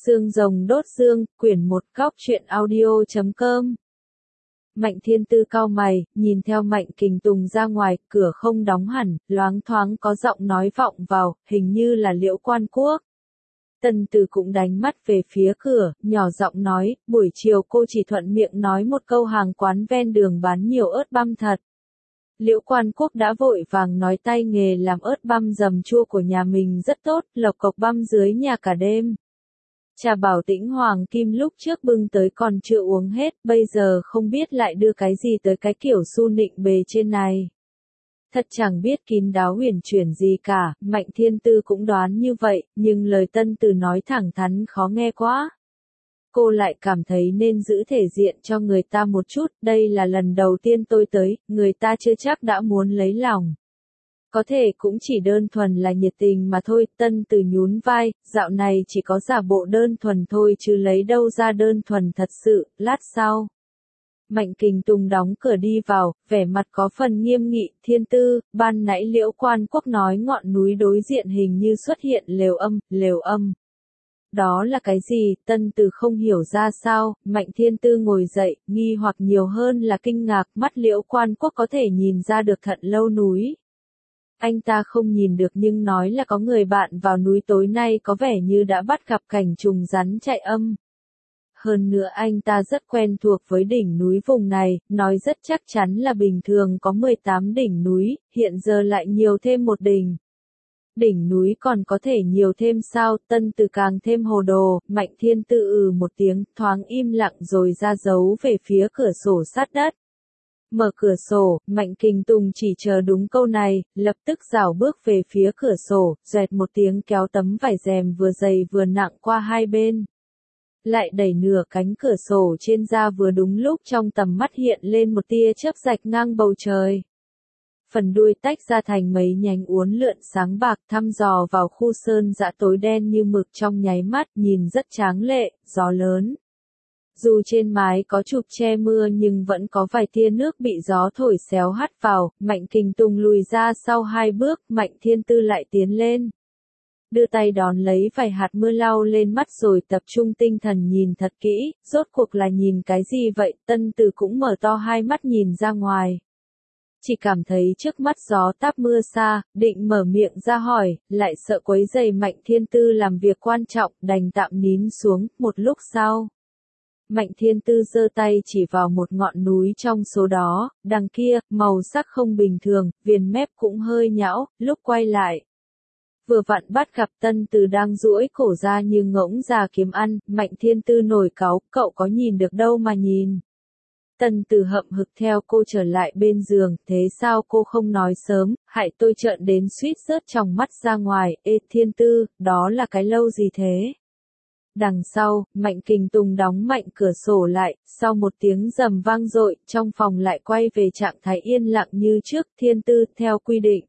Xương rồng đốt xương, quyển 1 góc truyện audio.com. Mạnh Thiên Tư cau mày, nhìn theo Mạnh Kình Tùng ra ngoài, cửa không đóng hẳn, loáng thoáng có giọng nói vọng vào, hình như là Liễu Quan Quốc. Tân Từ cũng đánh mắt về phía cửa, nhỏ giọng nói, buổi chiều cô chỉ thuận miệng nói một câu hàng quán ven đường bán nhiều ớt băm thật. Liễu Quan Quốc đã vội vàng nói tay nghề làm ớt băm dầm chua của nhà mình rất tốt, lộc cộc băm dưới nhà cả đêm. Trà Bảo Tĩnh Hoàng Kim lúc trước bưng tới còn chưa uống hết, bây giờ không biết lại đưa cái gì tới cái kiểu su nịnh bề trên này. Thật chẳng biết kín đáo huyền chuyển gì cả, Mạnh Thiên Tư cũng đoán như vậy, nhưng lời Tân Từ nói thẳng thắn khó nghe quá. Cô lại cảm thấy nên giữ thể diện cho người ta một chút, đây là lần đầu tiên tôi tới, người ta chưa chắc đã muốn lấy lòng. Có thể cũng chỉ đơn thuần là nhiệt tình mà thôi, Tân Từ nhún vai, dạo này chỉ có giả bộ đơn thuần thôi chứ lấy đâu ra đơn thuần thật sự, lát sau. Mạnh Kình Tùng đóng cửa đi vào, vẻ mặt có phần nghiêm nghị, Thiên Tư, ban nãy Liễu Quan Quốc nói ngọn núi đối diện hình như xuất hiện lều âm. Đó là cái gì? Tân Từ không hiểu ra sao, Mạnh Thiên Tư ngồi dậy, nghi hoặc nhiều hơn là kinh ngạc, mắt Liễu Quan Quốc có thể nhìn ra được Thận Lâu núi. Anh ta không nhìn được nhưng nói là có người bạn vào núi tối nay có vẻ như đã bắt gặp cảnh trùng rắn chạy âm. Hơn nữa anh ta rất quen thuộc với đỉnh núi vùng này, nói rất chắc chắn là bình thường có 18 đỉnh núi, hiện giờ lại nhiều thêm một đỉnh. Đỉnh núi còn có thể nhiều thêm sao? Tân Từ càng thêm hồ đồ, Mạnh Thiên Tư một tiếng, thoáng im lặng rồi ra dấu về phía cửa sổ sát đất. Mở cửa sổ, Mạnh Kình Tùng chỉ chờ đúng câu này, lập tức rảo bước về phía cửa sổ, doẹt một tiếng kéo tấm vải rèm vừa dày vừa nặng qua hai bên. Lại đẩy nửa cánh cửa sổ trên ra vừa đúng lúc trong tầm mắt hiện lên một tia chớp rạch ngang bầu trời. Phần đuôi tách ra thành mấy nhánh uốn lượn sáng bạc thăm dò vào khu sơn dã tối đen như mực trong nháy mắt, nhìn rất tráng lệ, gió lớn. Dù trên mái có chụp che mưa nhưng vẫn có vài tia nước bị gió thổi xéo hắt vào, Mạnh Kình Tùng lùi ra sau hai bước, Mạnh Thiên Tư lại tiến lên. Đưa tay đón lấy vài hạt mưa lau lên mắt rồi tập trung tinh thần nhìn thật kỹ, rốt cuộc là nhìn cái gì vậy? Tân Từ cũng mở to hai mắt nhìn ra ngoài. Chỉ cảm thấy trước mắt gió táp mưa xa, định mở miệng ra hỏi, lại sợ quấy rầy Mạnh Thiên Tư làm việc quan trọng, đành tạm nín xuống, một lúc sau. Mạnh Thiên Tư giơ tay chỉ vào một ngọn núi trong số đó, đằng kia, màu sắc không bình thường, viền mép cũng hơi nhão, lúc quay lại. Vừa vặn bắt gặp Tân Từ đang duỗi cổ ra như ngỗng già kiếm ăn, Mạnh Thiên Tư nổi cáu, cậu có nhìn được đâu mà nhìn. Tân Từ hậm hực theo cô trở lại bên giường, thế sao cô không nói sớm, hại tôi trợn đến suýt rớt trong mắt ra ngoài, ê Thiên Tư, đó là cái lâu gì thế? Đằng sau, Mạnh Kình Tùng đóng mạnh cửa sổ lại, sau một tiếng rầm vang dội, trong phòng lại quay về trạng thái yên lặng như trước, Thiên Tư, theo quy định.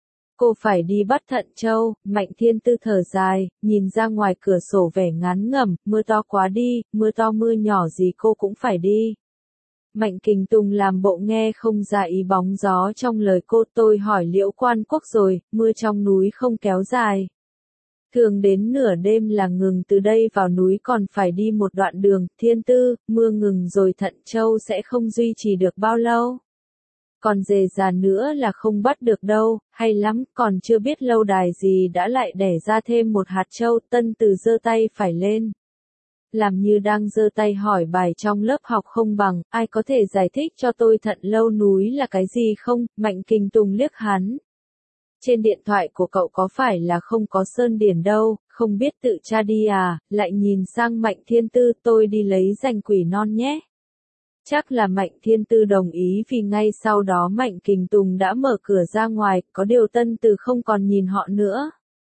Cô phải đi bắt Thận Châu, Mạnh Thiên Tư thở dài, nhìn ra ngoài cửa sổ vẻ ngán ngẩm, mưa to quá đi, mưa to mưa nhỏ gì cô cũng phải đi. Mạnh Kình Tùng làm bộ nghe không ra ý bóng gió trong lời cô, tôi hỏi Liễu Quan Quốc rồi, mưa trong núi không kéo dài. Thường đến nửa đêm là ngừng, từ đây vào núi còn phải đi một đoạn đường, Thiên Tư, mưa ngừng rồi Thận Châu sẽ không duy trì được bao lâu. Còn dề già nữa là không bắt được đâu, hay lắm, còn chưa biết lâu đài gì đã lại đẻ ra thêm một hạt châu. Tân Từ giơ tay phải lên. Làm như đang giơ tay hỏi bài trong lớp học không bằng, ai có thể giải thích cho tôi Thận Lâu núi là cái gì không? Mạnh Kình Tùng liếc hắn. Trên điện thoại của cậu có phải là không có sơn điển đâu, không biết tự tra đi à? Lại nhìn sang Mạnh Thiên Tư, tôi đi lấy dành quỷ non nhé. Chắc là Mạnh Thiên Tư đồng ý vì ngay sau đó Mạnh Kình Tùng đã mở cửa ra ngoài, có điều Tân Từ không còn nhìn họ nữa.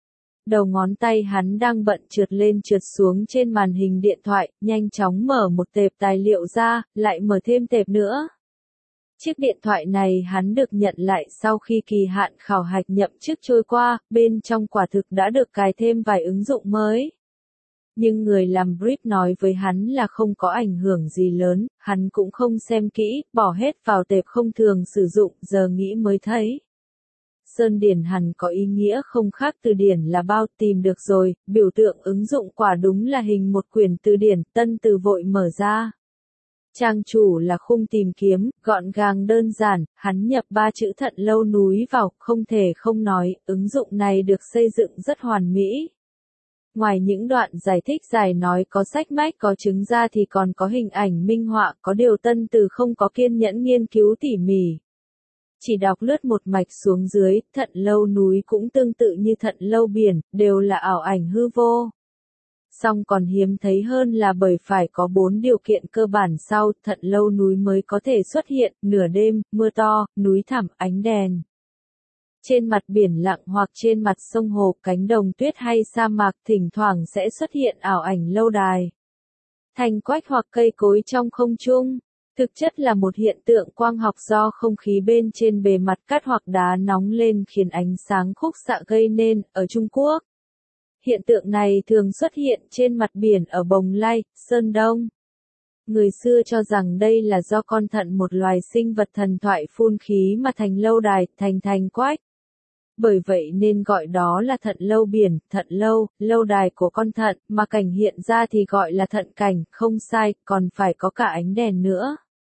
Đầu ngón tay hắn đang bận trượt lên trượt xuống trên màn hình điện thoại, nhanh chóng mở một tệp tài liệu ra, lại mở thêm tệp nữa. Chiếc điện thoại này hắn được nhận lại sau khi kỳ hạn khảo hạch nhậm chức trôi qua, bên trong quả thực đã được cài thêm vài ứng dụng mới. Nhưng người làm brief nói với hắn là không có ảnh hưởng gì lớn, hắn cũng không xem kỹ, bỏ hết vào tệp không thường sử dụng, giờ nghĩ mới thấy. sơn điển hẳn có ý nghĩa không khác từ điển là bao, tìm được rồi, biểu tượng ứng dụng quả đúng là hình một quyển từ điển, Tân Từ vội mở ra. Trang chủ là khung tìm kiếm, gọn gàng đơn giản, hắn nhập 3 chữ Thận Lâu Núi vào, không thể không nói, ứng dụng này được xây dựng rất hoàn mỹ. Ngoài những đoạn giải thích dài nói có sách mách có chứng ra thì còn có hình ảnh minh họa, có điều Tân Từ không có kiên nhẫn nghiên cứu tỉ mỉ. Chỉ đọc lướt một mạch xuống dưới, Thận Lâu Núi cũng tương tự như Thận Lâu Biển, đều là ảo ảnh hư vô. Song còn hiếm thấy hơn là bởi phải có 4 điều kiện cơ bản sau, Thận Lâu Núi mới có thể xuất hiện, nửa đêm, mưa to, núi thẳm, ánh đèn. Trên mặt biển lặng hoặc trên mặt sông hồ, cánh đồng tuyết hay sa mạc thỉnh thoảng sẽ xuất hiện ảo ảnh lâu đài. Thành quách hoặc cây cối trong không trung. Thực chất là một hiện tượng quang học do không khí bên trên bề mặt cát hoặc đá nóng lên khiến ánh sáng khúc xạ gây nên, ở Trung Quốc. Hiện tượng này thường xuất hiện trên mặt biển ở Bồng Lai, Sơn Đông. Người xưa cho rằng đây là do con thận một loài sinh vật thần thoại phun khí mà thành lâu đài, thành quách. Bởi vậy nên gọi đó là thận lâu biển, thận lâu, lâu đài của con thận, mà cảnh hiện ra thì gọi là thận cảnh, không sai, còn phải có cả ánh đèn nữa.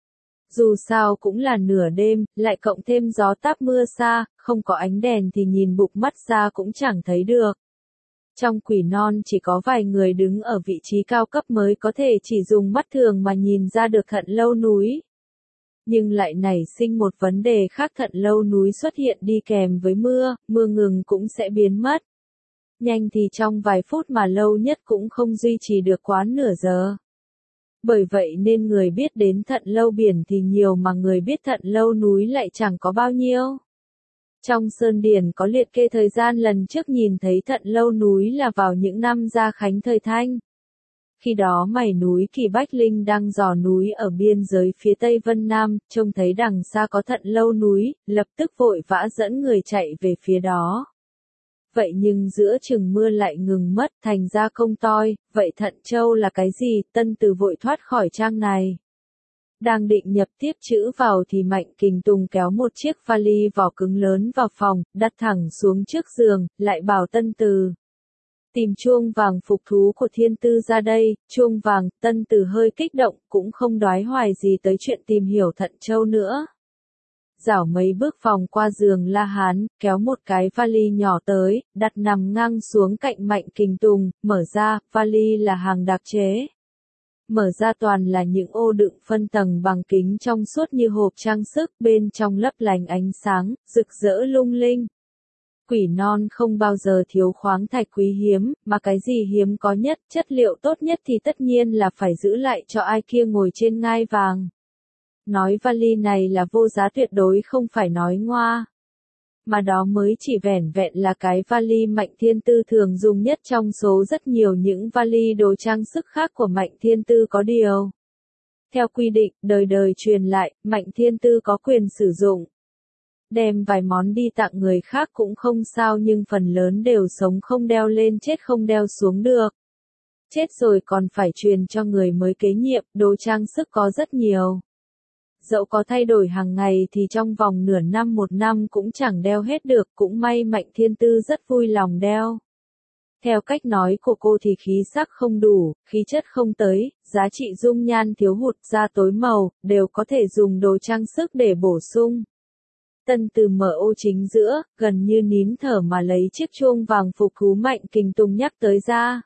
Dù sao cũng là nửa đêm, lại cộng thêm gió táp mưa xa, không có ánh đèn thì nhìn bục mắt ra cũng chẳng thấy được. Trong Quỷ Non chỉ có vài người đứng ở vị trí cao cấp mới có thể chỉ dùng mắt thường mà nhìn ra được Thận Lâu Núi. Nhưng lại nảy sinh một vấn đề khác, Thận Lâu Núi xuất hiện đi kèm với mưa, mưa ngừng cũng sẽ biến mất. Nhanh thì trong vài phút mà lâu nhất cũng không duy trì được quá nửa giờ. Bởi vậy nên người biết đến Thận Lâu Biển thì nhiều mà người biết Thận Lâu Núi lại chẳng có bao nhiêu. Trong Sơn Điển có liệt kê thời gian lần trước nhìn thấy Thận Lâu Núi là vào những năm Gia Khánh thời Thanh. Khi đó mày núi Kỳ Bách Linh đang dò núi ở biên giới phía Tây Vân Nam, trông thấy đằng xa có Thận Lâu Núi, lập tức vội vã dẫn người chạy về phía đó. Vậy nhưng giữa chừng mưa lại ngừng mất, thành ra công toi, vậy Thận Châu là cái gì? Tân Từ vội thoát khỏi trang này. Đang định nhập tiếp chữ vào thì Mạnh Kình Tùng kéo một chiếc vali vỏ cứng lớn vào phòng, đặt thẳng xuống trước giường, lại bảo Tân Từ. Tìm chuông vàng phục thú của Thiên Tư ra đây, chuông vàng, Tân Từ hơi kích động, cũng không đoái hoài gì tới chuyện tìm hiểu Thận Châu nữa. Dảo mấy bước vòng qua giường La Hán, kéo một cái vali nhỏ tới, đặt nằm ngang xuống cạnh Mạnh Kình Tùng, mở ra, vali là hàng đặc chế. Mở ra toàn là những ô đựng phân tầng bằng kính trong suốt như hộp trang sức, bên trong lấp lánh ánh sáng, rực rỡ lung linh. Quỷ Non không bao giờ thiếu khoáng thạch quý hiếm, mà cái gì hiếm có nhất, chất liệu tốt nhất thì tất nhiên là phải giữ lại cho ai kia ngồi trên ngai vàng. Nói vali này là vô giá tuyệt đối không phải nói ngoa. Mà đó mới chỉ vẻn vẹn là cái vali Mạnh Thiên Tư thường dùng nhất trong số rất nhiều những vali đồ trang sức khác của Mạnh Thiên Tư có điều. Theo quy định, đời đời truyền lại, Mạnh Thiên Tư có quyền sử dụng. Đem vài món đi tặng người khác cũng không sao nhưng phần lớn đều sống không đeo lên chết không đeo xuống được. Chết rồi còn phải truyền cho người mới kế nhiệm, đồ trang sức có rất nhiều. Dẫu có thay đổi hàng ngày thì trong vòng nửa năm một năm cũng chẳng đeo hết được, cũng may Mạnh Thiên Tư rất vui lòng đeo. Theo cách nói của cô thì khí sắc không đủ, khí chất không tới, giá trị dung nhan thiếu hụt, da tối màu, đều có thể dùng đồ trang sức để bổ sung. Tân Từ mở ô chính giữa, gần như nín thở mà lấy chiếc chuông vàng phục thú Mạnh Kình Tùng nhắc tới ra.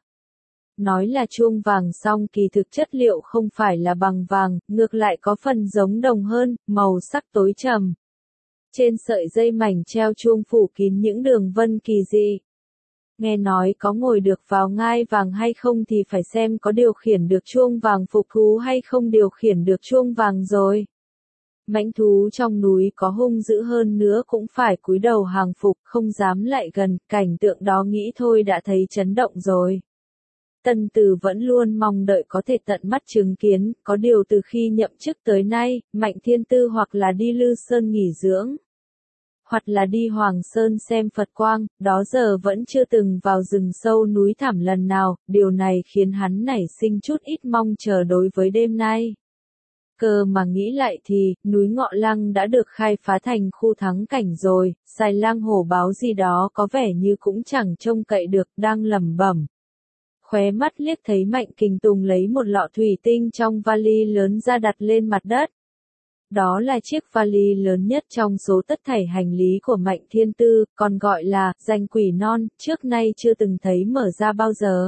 Nói là chuông vàng song kỳ thực chất liệu không phải là bằng vàng, ngược lại có phần giống đồng hơn, màu sắc tối trầm. Trên sợi dây mảnh treo chuông phủ kín những đường vân kỳ dị. Nghe nói có ngồi được vào ngai vàng hay không thì phải xem có điều khiển được chuông vàng phục thú hay không điều khiển được chuông vàng rồi. Mãnh thú trong núi có hung dữ hơn nữa cũng phải cúi đầu hàng phục, không dám lại gần, cảnh tượng đó nghĩ thôi đã thấy chấn động rồi. Tân Từ vẫn luôn mong đợi có thể tận mắt chứng kiến, có điều từ khi nhậm chức tới nay, Mạnh Thiên Tư hoặc là đi Lư Sơn nghỉ dưỡng, hoặc là đi Hoàng Sơn xem Phật quang, đó giờ vẫn chưa từng vào rừng sâu núi thẳm lần nào, điều này khiến hắn nảy sinh chút ít mong chờ đối với đêm nay. Cơ mà nghĩ lại thì, núi Ngọ Lăng đã được khai phá thành khu thắng cảnh rồi, Xài Lang hổ báo gì đó có vẻ như cũng chẳng trông cậy được, đang lẩm bẩm. Khóe mắt liếc thấy Mạnh Kình Tùng lấy một lọ thủy tinh trong vali lớn ra đặt lên mặt đất. Đó là chiếc vali lớn nhất trong số tất thảy hành lý của Mạnh Thiên Tư, còn gọi là danh quỷ non, trước nay chưa từng thấy mở ra bao giờ.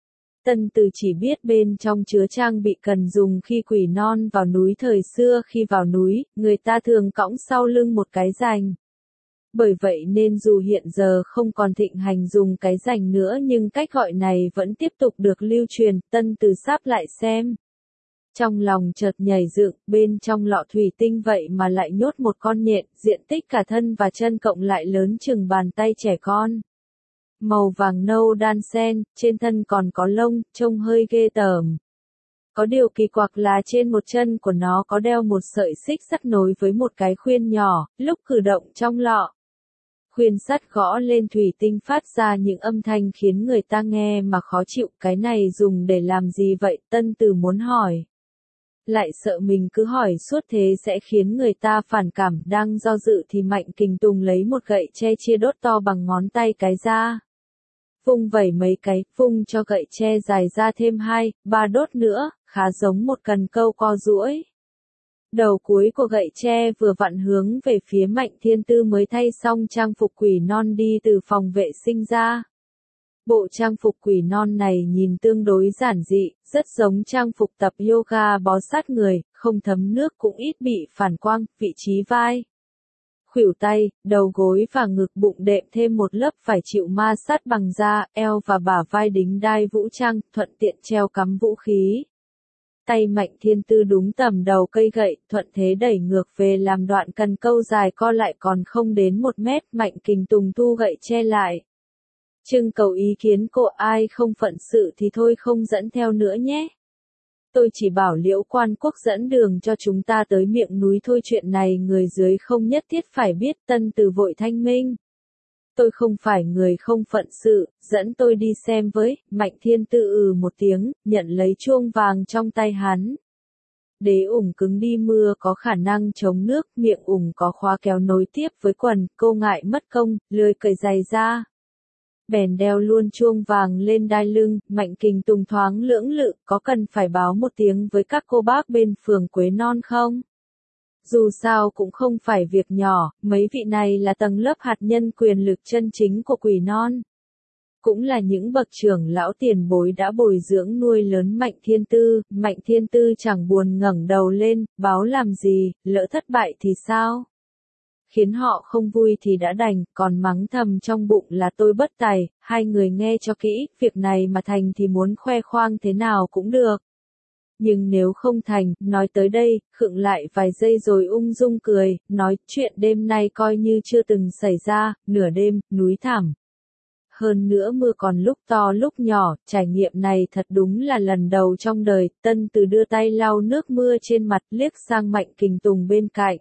Tân Từ chỉ biết bên trong chứa trang bị cần dùng khi quỷ non vào núi thời xưa, khi vào núi, người ta thường cõng sau lưng một cái rành. Bởi vậy nên dù hiện giờ không còn thịnh hành dùng cái rành nữa nhưng cách gọi này vẫn tiếp tục được lưu truyền, Tân Từ sáp lại xem. Trong lòng chợt nhảy dựng, bên trong lọ thủy tinh vậy mà lại nhốt một con nhện, diện tích cả thân và chân cộng lại lớn chừng bàn tay trẻ con. Màu vàng nâu đan xen, trên thân còn có lông, trông hơi ghê tởm. Có điều kỳ quặc là trên một chân của nó có đeo một sợi xích sắt nối với một cái khuyên nhỏ, lúc cử động trong lọ. Khuyên sắt gõ lên thủy tinh phát ra những âm thanh khiến người ta nghe mà khó chịu, cái này dùng để làm gì vậy? Tân Từ muốn hỏi. Lại sợ mình cứ hỏi suốt thế sẽ khiến người ta phản cảm, đang do dự thì Mạnh Kình Tùng lấy một gậy tre chia đốt to bằng ngón tay cái ra. Vung vẩy mấy cái, vung cho gậy tre dài ra thêm 2, 3 đốt nữa, khá giống một cần câu co duỗi. Đầu cuối của gậy tre vừa vặn hướng về phía Mạnh Thiên Tư mới thay xong trang phục quỷ non đi từ phòng vệ sinh ra. Bộ trang phục quỷ non này nhìn tương đối giản dị, rất giống trang phục tập yoga bó sát người, không thấm nước cũng ít bị phản quang, vị trí vai, khuỷu tay, đầu gối và ngực bụng đệm thêm một lớp phải chịu ma sát bằng da, eo và bả vai đính đai vũ trang, thuận tiện treo cắm vũ khí. Tay Mạnh Thiên Tư đúng tầm đầu cây gậy, thuận thế đẩy ngược về làm đoạn cần câu dài co lại còn không đến 1 mét, Mạnh Kình Tùng thu gậy che lại. Trưng cầu ý kiến cô, ai không phận sự thì thôi không dẫn theo nữa nhé. Tôi chỉ bảo Liễu Quan Quốc dẫn đường cho chúng ta tới miệng núi thôi, chuyện này người dưới không nhất thiết phải biết. Tân Từ vội thanh minh. Tôi không phải người không phận sự, dẫn tôi đi xem với. Mạnh Thiên Tư một tiếng, nhận lấy chuông vàng trong tay hắn. Đế ủng cứng đi mưa có khả năng chống nước, miệng ủng có khóa kéo nối tiếp với quần, cô ngại mất công, lười cởi giày ra. Bèn đeo luôn chuông vàng lên đai lưng, Mạnh Kình Tùng thoáng lưỡng lự, có cần phải báo một tiếng với các cô bác bên phường Quế Non không? Dù sao cũng không phải việc nhỏ, mấy vị này là tầng lớp hạt nhân quyền lực chân chính của Quỷ Non. Cũng là những bậc trưởng lão tiền bối đã bồi dưỡng nuôi lớn Mạnh Thiên Tư chẳng buồn ngẩng đầu lên, báo làm gì, lỡ thất bại thì sao? Khiến họ không vui thì đã đành, còn mắng thầm trong bụng là tôi bất tài, hai người nghe cho kỹ, việc này mà thành thì muốn khoe khoang thế nào cũng được. Nhưng nếu không thành, nói tới đây, khựng lại vài giây rồi ung dung cười, nói chuyện đêm nay coi như chưa từng xảy ra, nửa đêm, núi thảm. Hơn nữa mưa còn lúc to lúc nhỏ, trải nghiệm này thật đúng là lần đầu trong đời. Tân Từ đưa tay lau nước mưa trên mặt, liếc sang Mạnh Kình Tùng bên cạnh.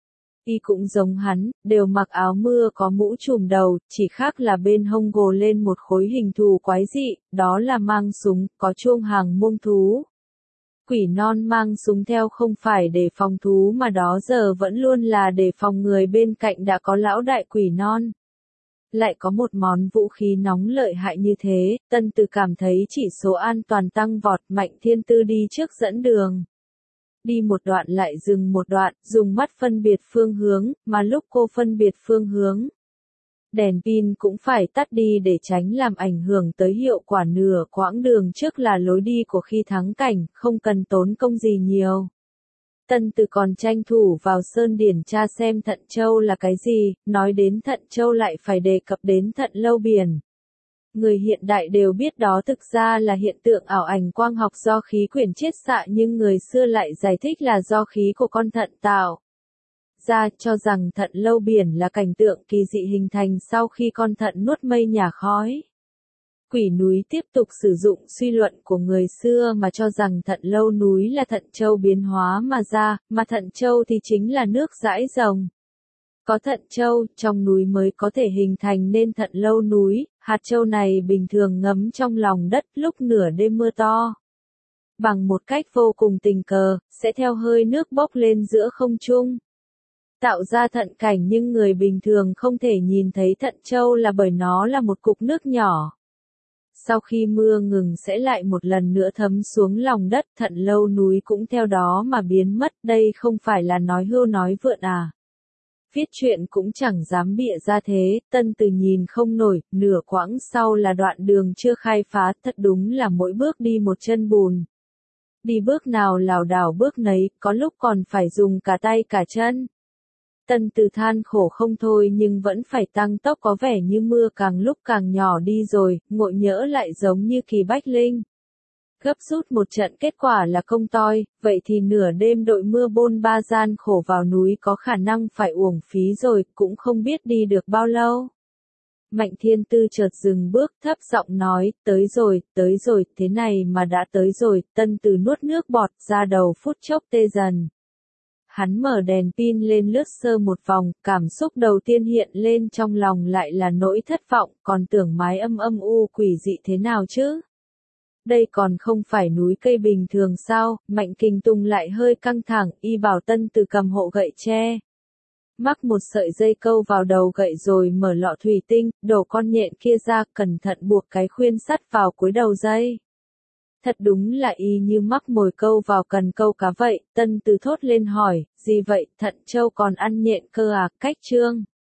Y cũng giống hắn, đều mặc áo mưa có mũ trùm đầu, chỉ khác là bên hông gồ lên một khối hình thù quái dị, đó là mang súng, có chuông hàng muông thú. Quỷ Non mang súng theo không phải để phòng thú mà đó giờ vẫn luôn là để phòng người bên cạnh đã có lão đại Quỷ Non. Lại có một món vũ khí nóng lợi hại như thế, Tân Từ cảm thấy chỉ số an toàn tăng vọt. Mạnh Thiên Tư đi trước dẫn đường. Đi một đoạn lại dừng một đoạn, dùng mắt phân biệt phương hướng, mà lúc cô phân biệt phương hướng, đèn pin cũng phải tắt đi để tránh làm ảnh hưởng tới hiệu quả. Nửa quãng đường trước là lối đi của khi thắng cảnh, không cần tốn công gì nhiều. Tân Từ còn tranh thủ vào Sơn Điển tra xem Thận Châu là cái gì, nói đến Thận Châu lại phải đề cập đến Thận Lâu Biển. Người hiện đại đều biết đó thực ra là hiện tượng ảo ảnh quang học do khí quyển chiết xạ, nhưng người xưa lại giải thích là do khí của con thận tạo ra, cho rằng thận lâu biển là cảnh tượng kỳ dị hình thành sau khi con thận nuốt mây nhả khói. Quỷ núi tiếp tục sử dụng suy luận của người xưa mà cho rằng thận lâu núi là thận châu biến hóa mà ra, mà thận châu thì chính là nước dãi rồng. Có thận châu, trong núi mới có thể hình thành nên thận lâu núi, hạt châu này bình thường ngấm trong lòng đất lúc nửa đêm mưa to. bằng một cách vô cùng tình cờ, sẽ theo hơi nước bốc lên giữa không trung. Tạo ra thận cảnh nhưng người bình thường không thể nhìn thấy thận châu là bởi nó là một cục nước nhỏ. Sau khi mưa ngừng sẽ lại một lần nữa thấm xuống lòng đất, thận lâu núi cũng theo đó mà biến mất, đây không phải là nói hưu nói vượn à. Viết chuyện cũng chẳng dám bịa ra thế, Tân Từ nhìn không nổi, nửa quãng sau là đoạn đường chưa khai phá, thật đúng là mỗi bước đi một chân bùn. Đi bước nào lảo đảo bước nấy, có lúc còn phải dùng cả tay cả chân. Tân Từ than khổ không thôi nhưng vẫn phải tăng tốc, có vẻ như mưa càng lúc càng nhỏ đi rồi, ngộ nhỡ lại giống như Kỳ Bách Linh. Gấp rút một trận kết quả là công toi, vậy thì nửa đêm đội mưa bôn ba gian khổ vào núi có khả năng phải uổng phí rồi, cũng không biết đi được bao lâu. Mạnh Thiên Tư chợt dừng bước, thấp giọng nói, tới rồi, thế này mà đã tới rồi, Tân Từ nuốt nước bọt, ra đầu phút chốc tê dần. Hắn mở đèn pin lên lướt sơ một vòng, cảm xúc đầu tiên hiện lên trong lòng lại là nỗi thất vọng, còn tưởng mái âm u quỷ dị thế nào chứ? Đây còn không phải núi cây bình thường sao? Mạnh Kình Tùng lại hơi căng thẳng, y bảo Tân Từ cầm hộ gậy tre. Mắc một sợi dây câu vào đầu gậy rồi mở lọ thủy tinh, đổ con nhện kia ra, cẩn thận buộc cái khuyên sắt vào cuối đầu dây. Thật đúng là y như mắc mồi câu vào cần câu cá vậy, Tân Từ thốt lên hỏi, gì vậy, thận châu còn ăn nhện cơ à, cách trương.